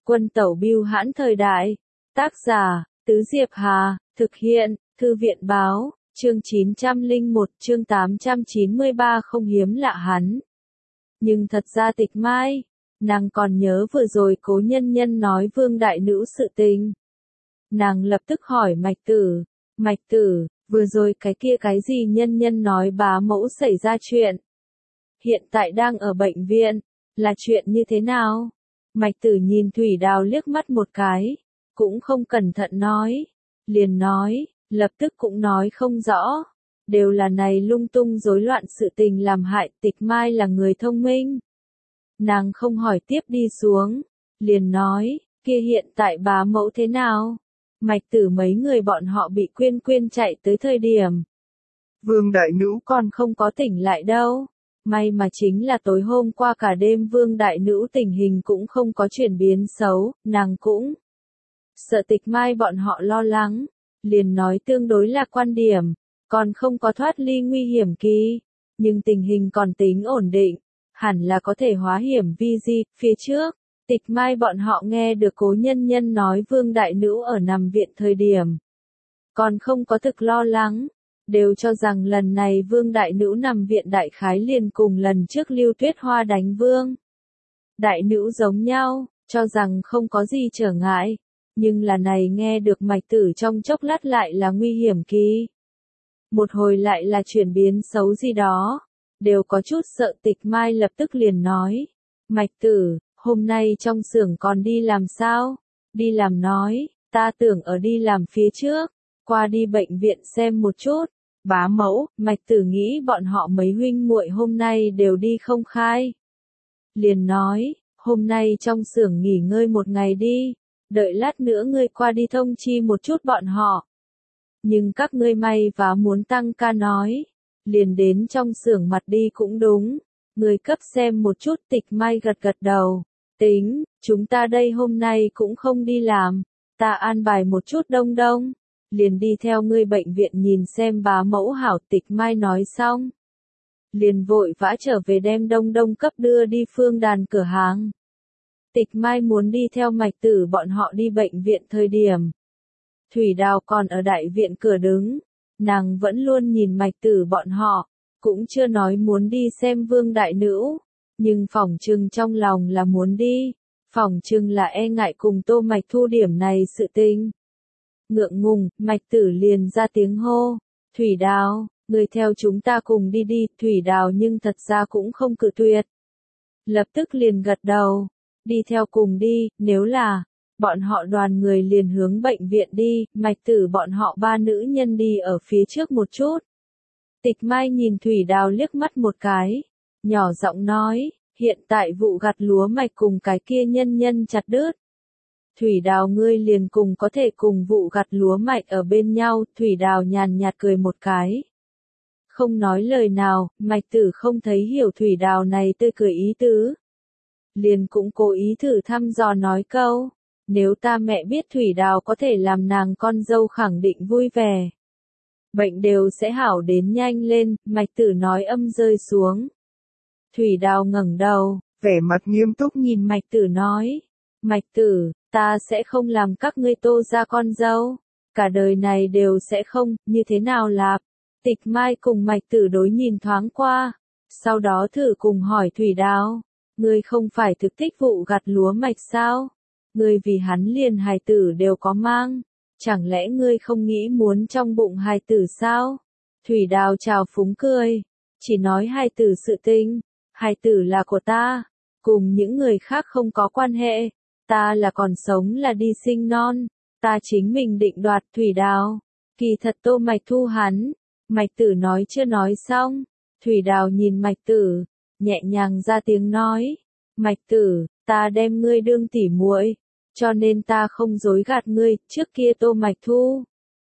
Quân tẩu bưu hãn thời đại. Tác giả, Tứ Diệp Hà, thực hiện, Thư viện báo, chương 901, chương 893 không hiếm lạ hắn. Nhưng thật ra Tịch Mai, nàng còn nhớ vừa rồi Cố Nhân Nhân nói Vương đại nữ sự tình. Nàng lập tức hỏi Mạch Tử, vừa rồi cái kia cái gì Nhân Nhân nói bá mẫu xảy ra chuyện. Hiện tại đang ở bệnh viện, là chuyện như thế nào? Mạch Tử nhìn Thủy Đào liếc mắt một cái, cũng không cẩn thận nói, liền nói, lập tức cũng nói không rõ, đều là này lung tung rối loạn sự tình làm hại. Tịch Mai là người thông minh. Nàng không hỏi tiếp đi xuống, liền nói, kia hiện tại bá mẫu thế nào? Mạch Tử mấy người bọn họ bị Quyên chạy tới thời điểm. Vương đại nữ còn không có tỉnh lại đâu. May mà chính là tối hôm qua cả đêm Vương đại nữ tình hình cũng không có chuyển biến xấu, nàng cũng sợ Tịch Mai bọn họ lo lắng, liền nói tương đối là quan điểm, còn không có thoát ly nguy hiểm kỳ, nhưng tình hình còn tính ổn định, hẳn là có thể hóa hiểm vi di. Phía trước, Tịch Mai bọn họ nghe được Cố Nhân Nhân nói Vương đại nữ ở nằm viện thời điểm, còn không có thực lo lắng, đều cho rằng lần này Vương đại nữ nằm viện đại khái liền cùng lần trước Lưu Tuyết Hoa đánh Vương đại nữ giống nhau, cho rằng không có gì trở ngại, nhưng là này nghe được Mạch Tử trong chốc lát lại là nguy hiểm kỳ, một hồi lại là chuyển biến xấu gì đó, đều có chút sợ. Tịch Mai lập tức liền nói, Mạch Tử, hôm nay trong xưởng còn đi làm sao? Đi làm nói, ta tưởng ở đi làm phía trước, qua đi bệnh viện xem một chút. Bá mẫu, Mạch Tử nghĩ bọn họ mấy huynh muội hôm nay đều đi không khai. Liền nói, hôm nay trong xưởng nghỉ ngơi một ngày đi, đợi lát nữa ngươi qua đi thông chi một chút bọn họ. Nhưng các ngươi may và muốn tăng ca nói, liền đến trong xưởng mặt đi cũng đúng, ngươi cấp xem một chút. Tịch Mai gật gật đầu, tính, chúng ta đây hôm nay cũng không đi làm, ta an bài một chút đông đông. Liền đi theo ngươi bệnh viện nhìn xem bá mẫu hảo. Tịch Mai nói xong, liền vội vã trở về đem đông đông cấp đưa đi Phương Đàn cửa hàng. Tịch Mai muốn đi theo Mạch Tử bọn họ đi bệnh viện thời điểm, Thủy Đào còn ở đại viện cửa đứng, nàng vẫn luôn nhìn Mạch Tử bọn họ, cũng chưa nói muốn đi xem Vương đại nữ, nhưng phỏng chừng trong lòng là muốn đi, phỏng chừng là e ngại cùng Tô Mạch Thu điểm này sự tình. Ngượng ngùng, Mạch Tử liền ra tiếng hô, Thủy Đào, người theo chúng ta cùng đi đi. Thủy Đào nhưng thật ra cũng không cự tuyệt, lập tức liền gật đầu, đi theo cùng đi. Nếu là bọn họ đoàn người liền hướng bệnh viện đi, Mạch Tử bọn họ ba nữ nhân đi ở phía trước một chút. Tịch Mai nhìn Thủy Đào liếc mắt một cái, nhỏ giọng nói, hiện tại vụ gặt lúa mạch cùng cái kia Nhân Nhân chặt đứt. Thủy Đào ngươi liền cùng có thể cùng vụ gặt lúa mạch ở bên nhau. Thủy Đào nhàn nhạt cười một cái, không nói lời nào. Mạch Tử không thấy hiểu Thủy Đào này tươi cười ý tứ, liền cũng cố ý thử thăm dò nói câu, nếu ta mẹ biết Thủy Đào có thể làm nàng con dâu khẳng định vui vẻ, bệnh đều sẽ hảo đến nhanh lên. Mạch Tử nói âm rơi xuống, Thủy Đào ngẩng đầu, vẻ mặt nghiêm túc nhìn Mạch Tử nói, Mạch Tử, ta sẽ không làm các ngươi Tô gia con dâu, cả đời này đều sẽ không. Như thế nào lạp? Tịch Mai cùng Mạch Tử đối nhìn thoáng qua, sau đó thử cùng hỏi Thủy Đào, ngươi không phải thực thích vụ gặt lúa mạch sao? Ngươi vì hắn liền hài tử đều có mang, chẳng lẽ ngươi không nghĩ muốn trong bụng hài tử sao? Thủy Đào chào phúng cười, chỉ nói hài tử sự tình, hài tử là của ta, cùng những người khác không có quan hệ, ta là còn sống là đi sinh non, ta chính mình định đoạt. Thủy Đào, kỳ thật Tô Mạch Thu hắn. Mạch Tử nói chưa nói xong, Thủy Đào nhìn Mạch Tử, nhẹ nhàng ra tiếng nói, Mạch Tử, ta đem ngươi đương tỉ muội, cho nên ta không dối gạt ngươi. Trước kia Tô Mạch Thu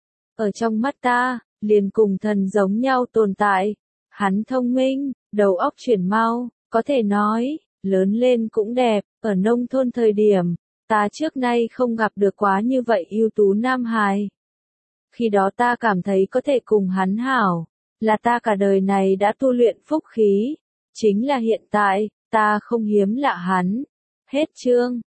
ở trong mắt ta, liền cùng thần giống nhau tồn tại, hắn thông minh, đầu óc chuyển mau, có thể nói, lớn lên cũng đẹp. Ở nông thôn thời điểm, ta trước nay không gặp được quá như vậy ưu tú nam hài. Khi đó ta cảm thấy có thể cùng hắn hảo, là ta cả đời này đã tu luyện phúc khí. Chính là hiện tại, ta không hiếm lạ hắn. Hết chương.